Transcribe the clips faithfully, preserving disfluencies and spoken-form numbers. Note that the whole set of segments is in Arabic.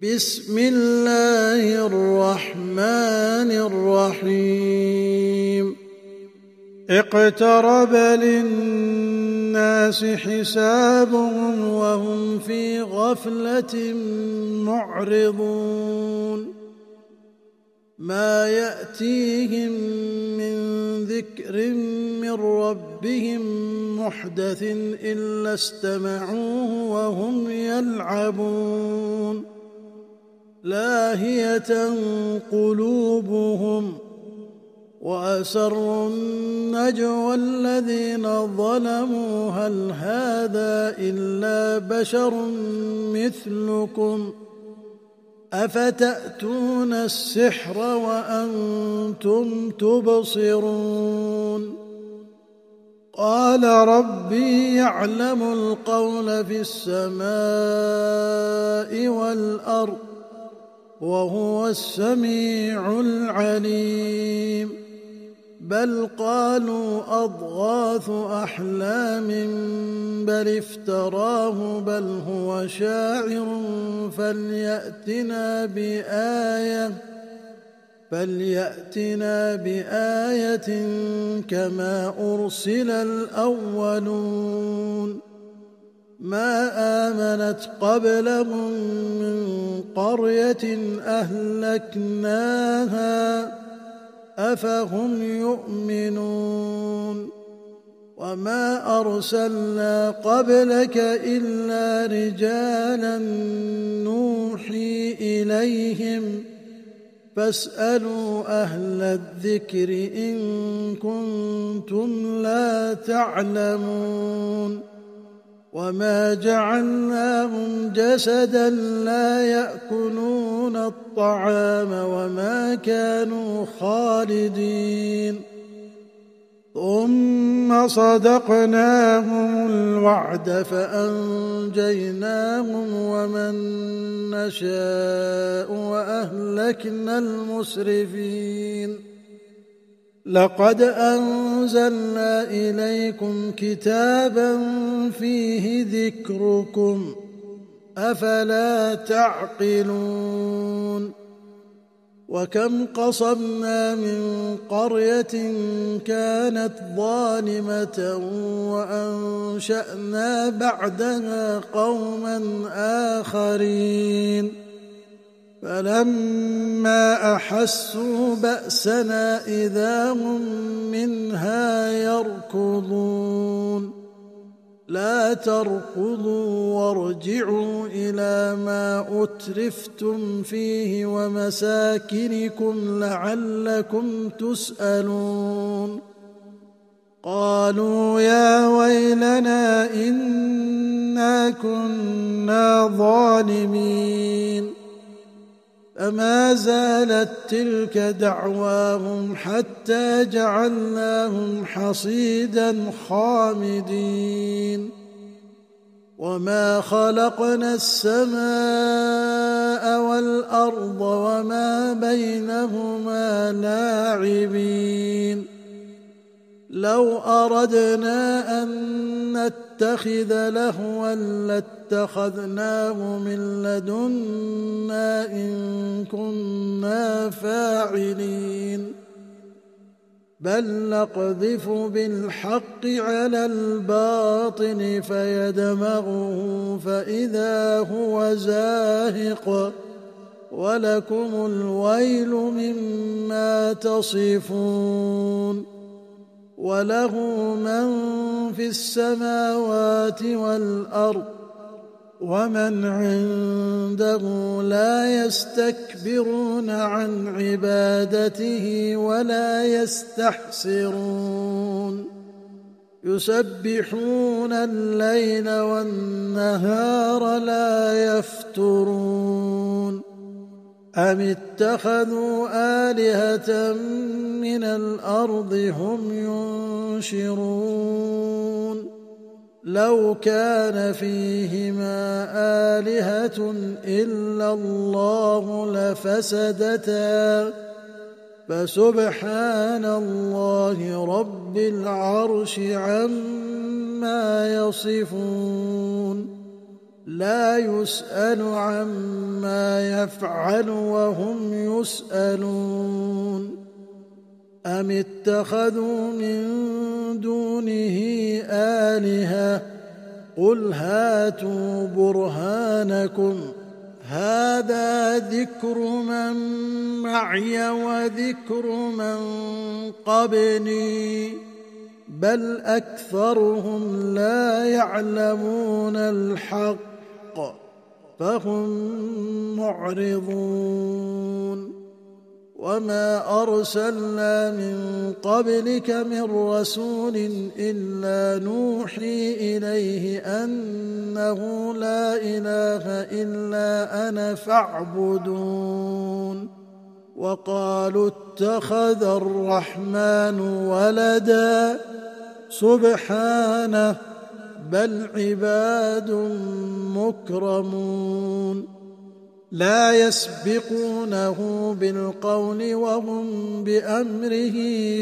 بسم الله الرحمن الرحيم اقترب للناس حسابهم وهم في غفلة معرضون ما يأتيهم من ذكر من ربهم محدث إلا استمعوه وهم يلعبون لاهية قلوبهم وأسروا النجوى الذين ظلموا هل هذا إلا بشر مثلكم أفتأتون السحر وأنتم تبصرون قال ربي يعلم القول في السماء والأرض وهو السميع العليم بل قالوا أضغاث أحلام بل افتراه بل هو شاعر فليأتنا بآية فليأتنا بآية كما أرسل الأولون ما آمنت قبلهم من قرية أهلكناها أفهم يؤمنون وما أرسلنا قبلك إلا رجالا نوحي إليهم فاسألوا أهل الذكر إن كنتم لا تعلمون وما جعلناهم جسدا لا يأكلون الطعام وما كانوا خالدين ثم صدقناهم الوعد فأنجيناهم ومن نشاء وأهلكنا المسرفين لقد أنزلنا إليكم كتابا فيه ذكركم أفلا تعقلون وكم قصمنا من قرية كانت ظالمة وأنشأنا بعدها قوما آخرين فلما أحسوا بأسنا إذا هم منها يركضون لا تركضوا وارجعوا إلى ما أترفتم فيه ومساكنكم لعلكم تسألون قالوا يا ويلنا إنا كنا ظالمين فما زالت تلك دعواهم حتى جعلناهم حصيدا خامدين وما خلقنا السماء والأرض وما بينهما لاعبين لو أردنا أن نتخذ لهوا لاتخذناه من لدنا إن كنا فاعلين بل نقذف بالحق على الباطل فيدمغه فإذا هو زاهق ولكم الويل مما تصفون وله من في السماوات والأرض ومن عنده لا يستكبرون عن عبادته ولا يستحسرون يسبحون الليل والنهار لا يفترون أم اتخذوا آلهة من الأرض هم ينشرون لو كان فيهما آلهة إلا الله لفسدتا فسبحان الله رب العرش عما يصفون لا يسأل عما يفعل وهم يسألون أم اتخذوا من دونه آلهة قل هاتوا برهانكم هذا ذكر من معي وذكر من قبلي بل أكثرهم لا يعلمون الحق فهم معرضون وما أرسلنا من قبلك من رسول إلا نوحي إليه أنه لا إله إلا أنا فاعبدون وقالوا اتخذ الرحمن ولدا سبحانه بل عباد مكرمون لا يسبقونه بالقول وهم بأمره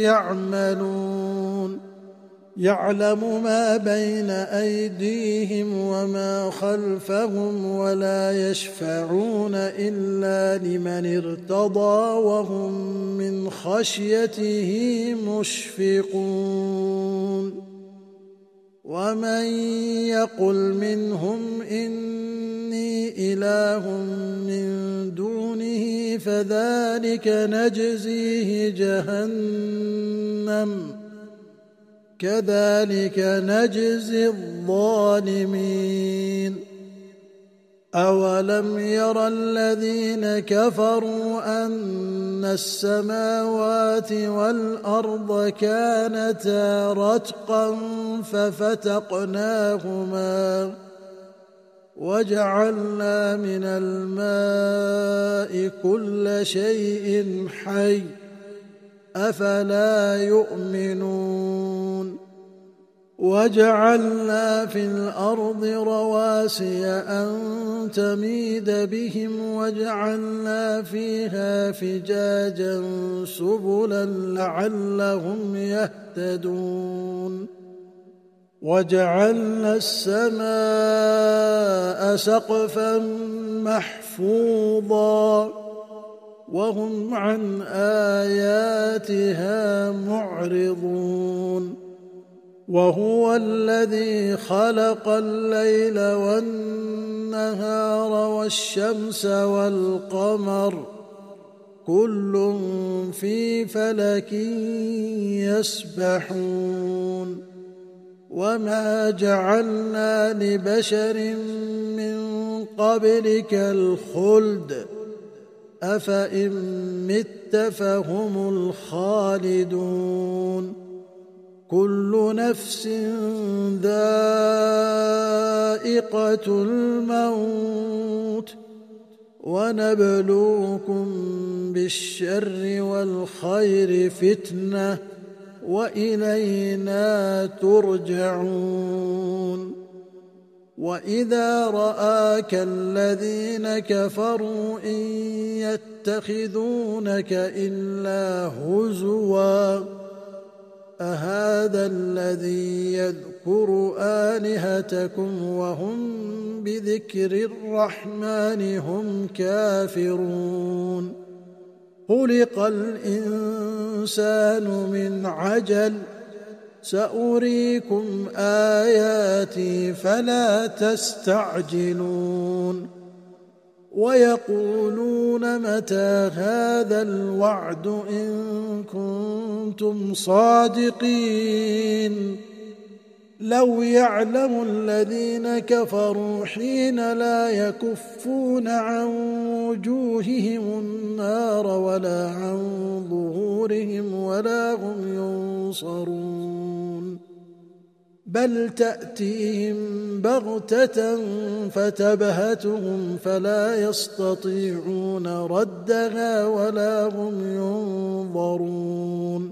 يعملون يعلم ما بين أيديهم وما خلفهم ولا يشفعون إلا لمن ارتضى وهم من خشيته مشفقون ومن يقل منهم إني إله من دونه فذلك نجزيه جهنم كذلك نجزي الظالمين أولم يرى الذين كفروا أن السماوات والأرض كانتا رتقا ففتقناهما وجعلنا من الماء كل شيء حي أفلا يؤمنون وجعلنا في الأرض رواسي أن تميد بهم وجعلنا فيها فجاجا سبلا لعلهم يهتدون وجعلنا السماء سقفا محفوظا وهم عن آياتها معرضون وهو الذي خلق الليل والنهار والشمس والقمر كل في فلك يسبحون وما جعلنا لبشر من قبلك الخلد أفإن مت فهم الخالدون كل نفس ذائقة الموت ونبلوكم بالشر والخير فتنة وإلينا ترجعون وإذا رآك الذين كفروا إن يتخذونك إلا هزوا أهذا الذي يذكر آلهتكم وهم بذكر الرحمن هم كافرون خلق الإنسان من عجل سأريكم آياتي فلا تستعجلون ويقولون متى هذا الوعد إن كنتم صادقين لو يعلم الذين كفروا حين لا يكفون عن وجوههم النار ولا عن ظهورهم ولا هم ينصرون بل تأتيهم بغتة فتبهتهم فلا يستطيعون ردها ولا هم ينظرون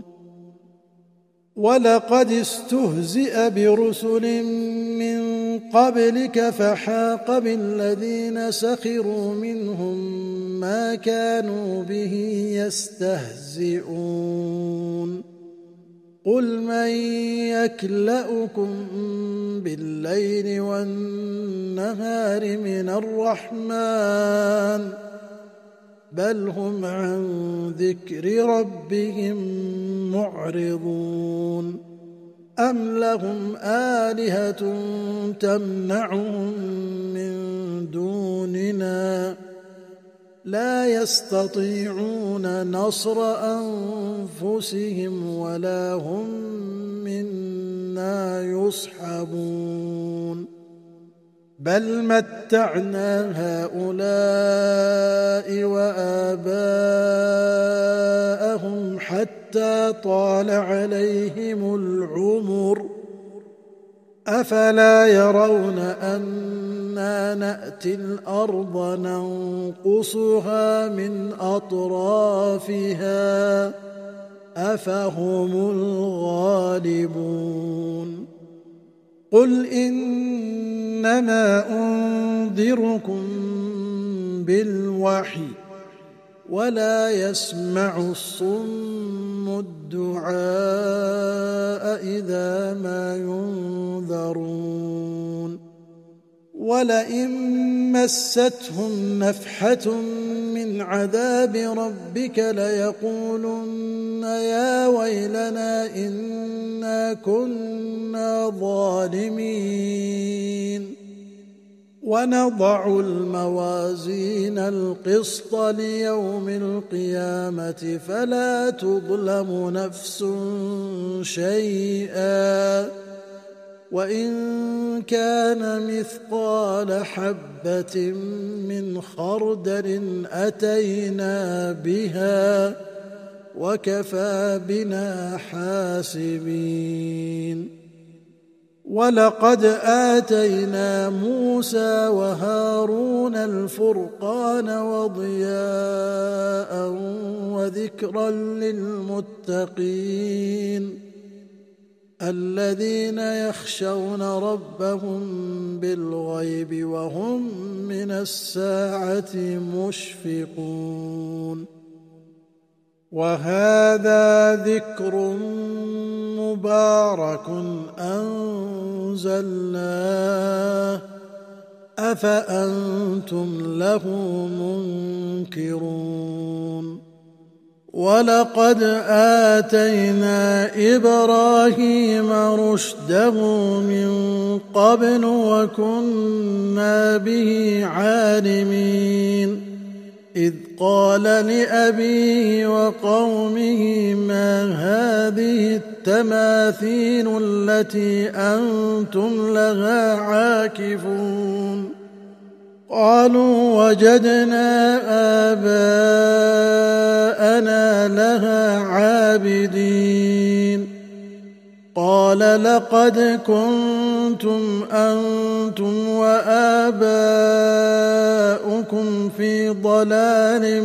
ولقد استهزئ برسل من قبلك فحاق بالذين سخروا منهم ما كانوا به يستهزئون قل من يكلؤكم بالليل والنهار من الرحمن بل هم عن ذكر ربهم معرضون أم لهم آلهة تمنعهم من دوننا لا يستطيعون نصر أنفسهم ولا هم منا يصحبون بل متعنا هؤلاء وآباءهم حتى طال عليهم العمر أفلا يرون أنا نأتي الأرض ننقصها من أطرافها أفهم الغالبون قل إنما أنذركم بالوحي ولا يسمع الصم الدعاء إذا ما ينذرون ولئن مستهم نفحة من عذاب ربك ليقولن يا ويلنا إنا كنا ظالمين ونضع الموازين القسط ليوم القيامة فلا تظلم نفس شيئا وإن كان مثقال حبة من خردل أتينا بها وكفى بنا حاسبين ولقد آتينا موسى وهارون الفرقان وضياء وذكرا للمتقين الذين يخشون ربهم بالغيب وهم من الساعة مشفقون وهذا ذكر مبارك أنزلناه أفأنتم له منكرون ولقد آتينا إبراهيم رشده من قبل وكنا به عالمين إذ قال لأبيه وقومه ما هذه التماثيل التي أنتم لها عاكفون قالوا وجدنا آباءنا لها عابدين قال لقد كنتم أنتم وآباؤكم في ضلال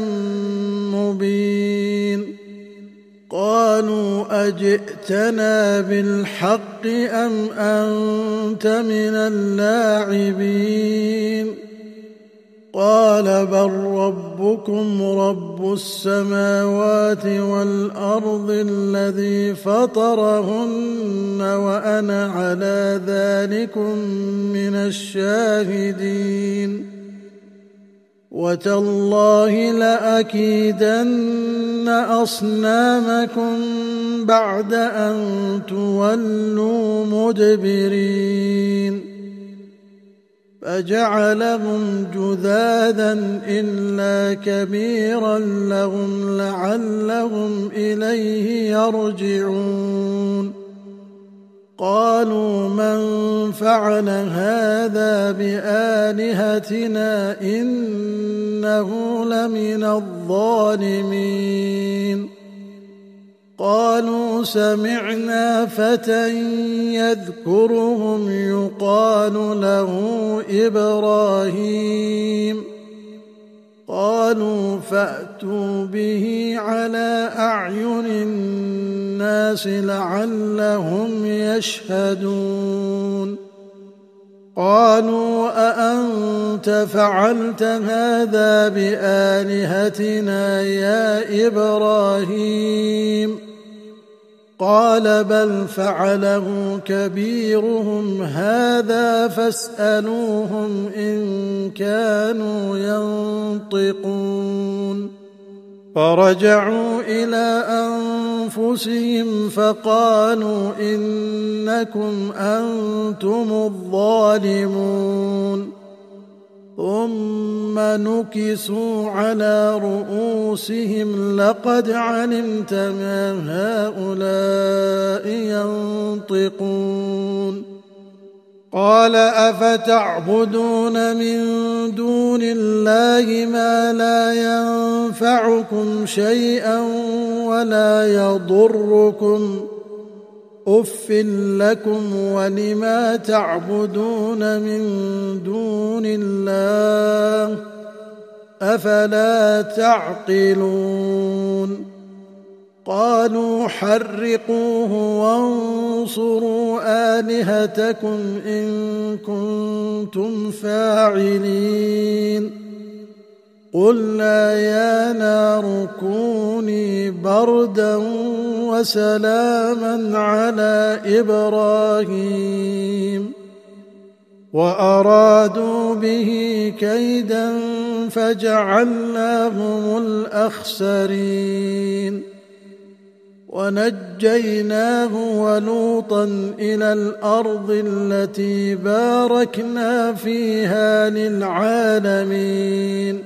مبين قالوا أجئتنا بالحق أم أنت من اللاعبين قال بل ربكم رب السماوات والأرض الذي فطرهن وأنا على ذلكم من الشاهدين وتالله لأكيدن أصنامكم بعد أن تولوا مدبرين فجعلهم جذاذا إلا كبيرا لهم لعلهم إليه يرجعون قالوا من فعل هذا بآلهتنا إنه لمن الظالمين قالوا سمعنا فتى يذكرهم يقال له إبراهيم قالوا فأتوا به على أعين الناس لعلهم يشهدون قالوا أأنت فعلت هذا بآلهتنا يا إبراهيم قال بل فعله كبيرهم هذا فاسألوهم إن كانوا ينطقون فرجعوا إلى أنفسهم فقالوا إنكم أنتم الظالمون ثم نكسوا على رؤوسهم لقد علمت ما هؤلاء ينطقون قال أفتعبدون من دون الله ما لا ينفعكم شيئا ولا يضركم أف لكم ولما تعبدون من دون الله أفلا تعقلون قالوا حرقوه وانصروا آلهتكم إن كنتم فاعلين قلنا يا نار كوني بردا وسلاما على إبراهيم وأرادوا به كيدا فجعلناهم الأخسرين ونجيناه ولوطا إلى الأرض التي باركنا فيها للعالمين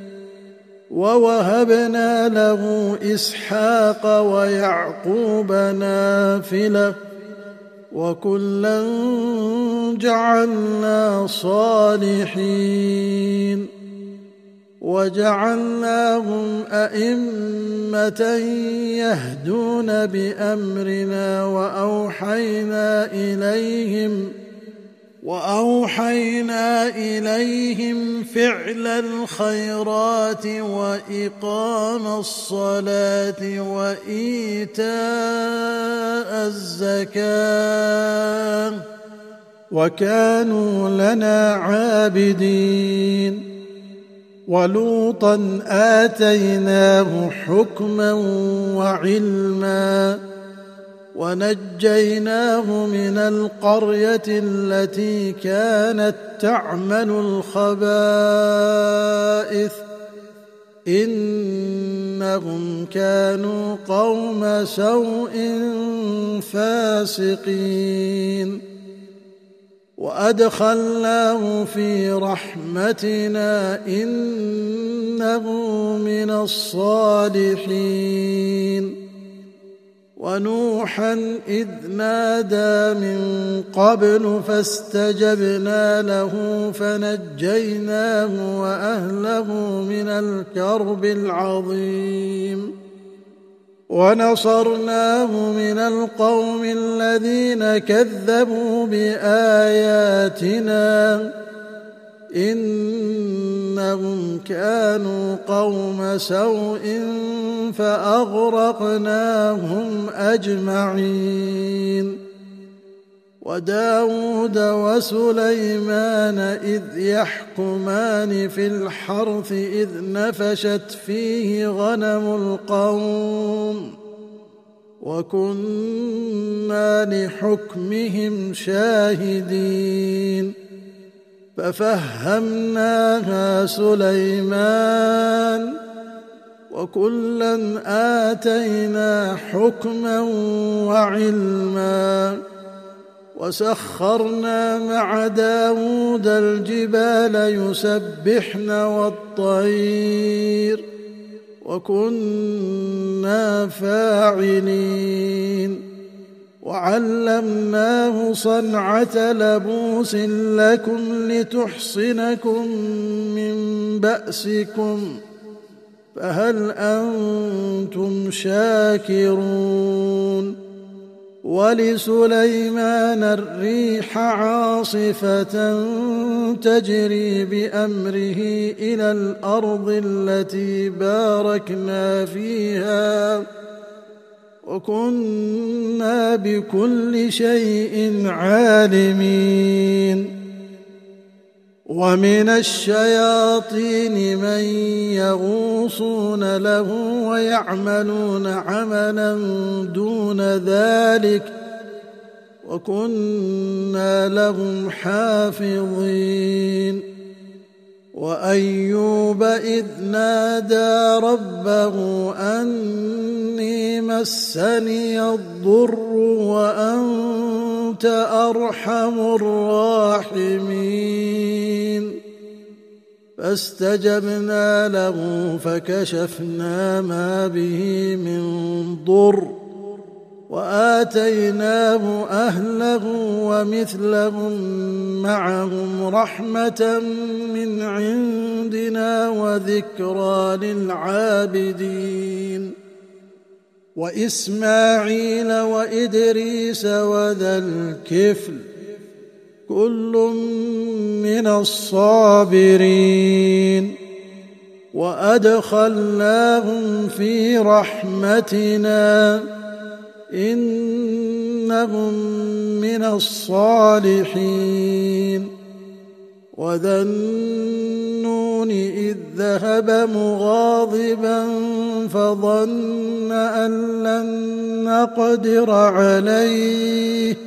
ووهبنا له إسحاق ويعقوب نافلة وكلا جعلنا صالحين وجعلناهم أئمة يهدون بأمرنا وأوحينا إليهم وأوحينا إليهم فعل الخيرات وإقام الصلاة وإيتاء الزكاة وكانوا لنا عابدين ولوطا آتيناه حكما وعلما ونجيناه من القرية التي كانت تعمل الخبائث إنهم كانوا قوم سوء فاسقين وأدخلناه في رحمتنا إنه من الصالحين ونوحا إذ نادى من قبل فاستجبنا له فنجيناه وأهله من الكرب العظيم ونصرناه من القوم الذين كذبوا بآياتنا إنهم كانوا قوم سوء فأغرقناهم أجمعين وداود وسليمان إذ يحكمان في الحرث إذ نفشت فيه غنم القوم وكنا لحكمهم شاهدين ففهمناها سليمان وكلا آتينا حكما وعلما وسخرنا مع داود الجبال يسبحن والطير وكنا فاعلين وعلمناه صنعة لبوس لكم لتحصنكم من بأسكم فهل أنتم شاكرون ولسليمان الريح عاصفة تجري بأمره إلى الأرض التي باركنا فيها وكنا بكل شيء عالمين ومن الشياطين من يغوصون له ويعملون عملا دون ذلك وكنا لهم حافظين وأيوب إذ نادى ربه أني مسني الضر وأنت أرحم الراحمين فاستجبنا له فكشفنا ما به من ضر وآتيناه أهله ومثلهم معهم رحمة من عندنا وذكرى للعابدين وإسماعيل وإدريس وذا الكفل كل من الصابرين وأدخلناهم في رحمتنا إنهم من الصالحين وذا النون إذ ذهب مغاضبا فظن أن لن نقدر عليه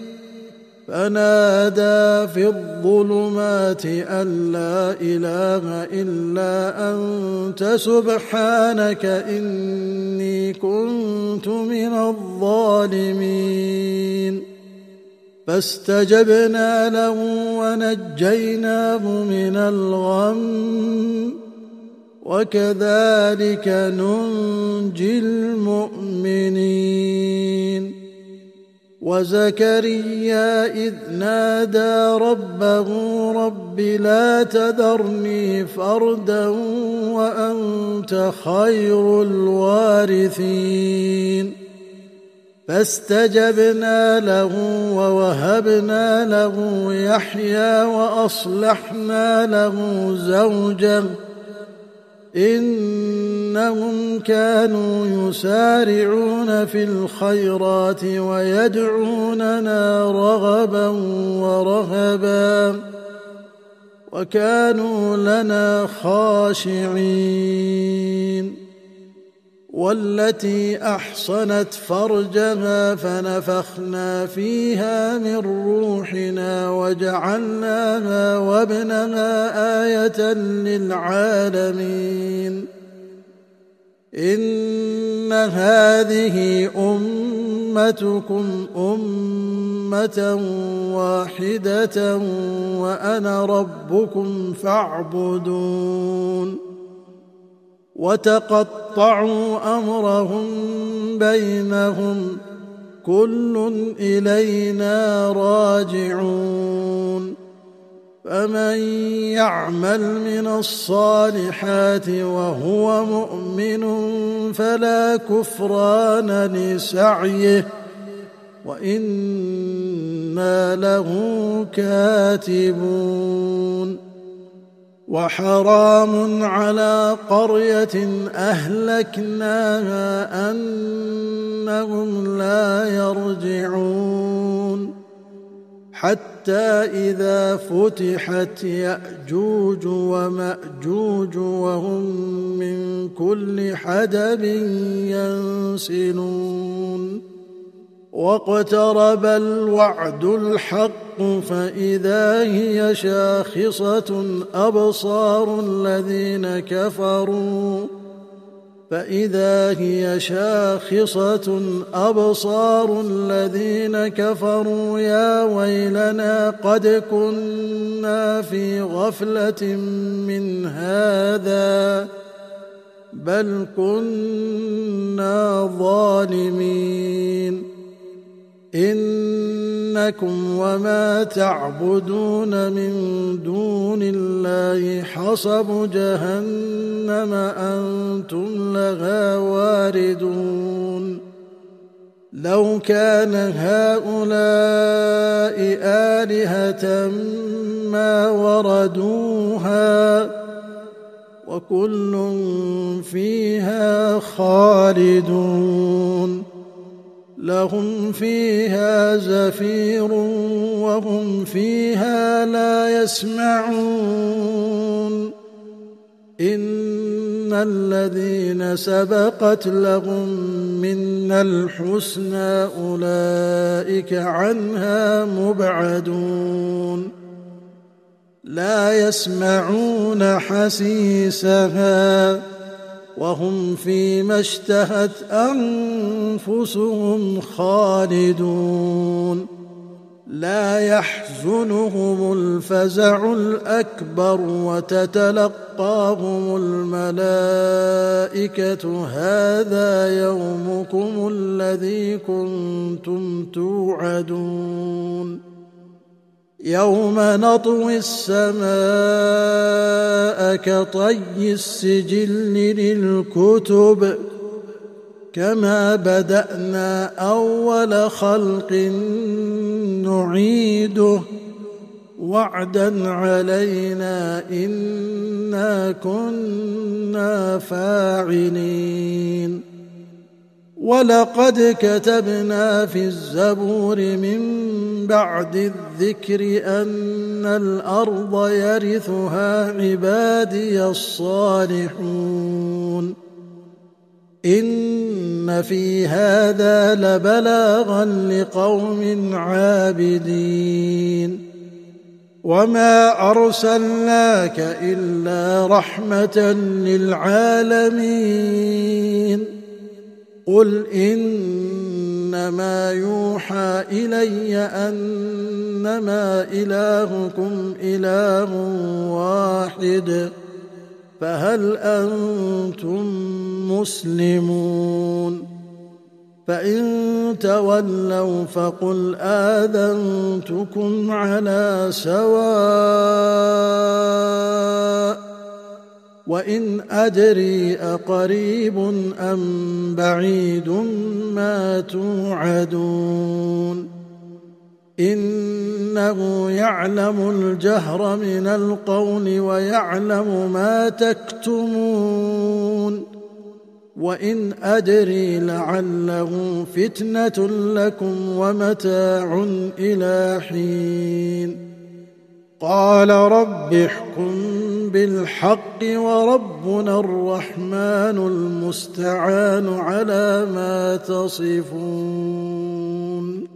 فنادى في الظلمات أن لا إله إلا أنت سبحانك إني كنت من الظالمين فاستجبنا له ونجيناه من الغم وكذلك ننجي المؤمنين وزكريا إذ نادى ربه رب لا تذرني فردا وأنت خير الوارثين فاستجبنا له ووهبنا له يحيى وأصلحنا له زوجه إنهم كانوا يسارعون في الخيرات ويدعوننا رغبا ورهبا وكانوا لنا خاشعين والتي أحصنت فرجها فنفخنا فيها من روحنا وجعلناها وابنها آية للعالمين إن هذه أمتكم أمة واحدة وأنا ربكم فاعبدون وتقطعوا أمرهم بينهم كل إلينا راجعون فمن يعمل من الصالحات وهو مؤمن فلا كفران لسعيه وإنا له كاتبون وحرام على قرية أهلكناها أنهم لا يرجعون حتى إذا فتحت يأجوج ومأجوج وهم من كل حدب ينسلون واقترب الوعد الحق فإذا هي شاخصة أبصار الذين كفروا فإذا هي شاخصة أبصار الذين كفروا يا ويلنا قد كنا في غفلة من هذا بل كنا ظالمين إنكم وما تعبدون من دون الله حصب جهنم أنتم لها واردون لو كان هؤلاء آلهة ما وردوها وكل فيها خالدون لهم فيها زفير وهم فيها لا يسمعون إن الذين سبقت لهم منا الحسنى أولئك عنها مبعدون لا يسمعون حسيسها وهم فيما اشتهت أنفسهم خالدون لا يحزنهم الفزع الأكبر وتتلقاهم الملائكة هذا يومكم الذي كنتم توعدون يوم نطوي السماء كطي السجل للكتب كما بدأنا أول خلق نعيده وعدا علينا إنا كنا فاعلين ولقد كتبنا في الزبور من بعد الذكر أن الأرض يرثها عبادي الصالحون إن في هذا لبلاغا لقوم عابدين وما أرسلناك إلا رحمة للعالمين قل إنما يوحى إلي أنما إلهكم إله واحد فهل أنتم مسلمون فإن تولوا فقل آذنتكم على سواء وإن أدري أقريب أم بعيد ما توعدون إنه يعلم الجهر من القول ويعلم ما تكتمون وإن أدري لعله فتنة لكم ومتاع إلى حين قال رب احكم بالحق وربنا الرحمن المستعان على ما تصفون.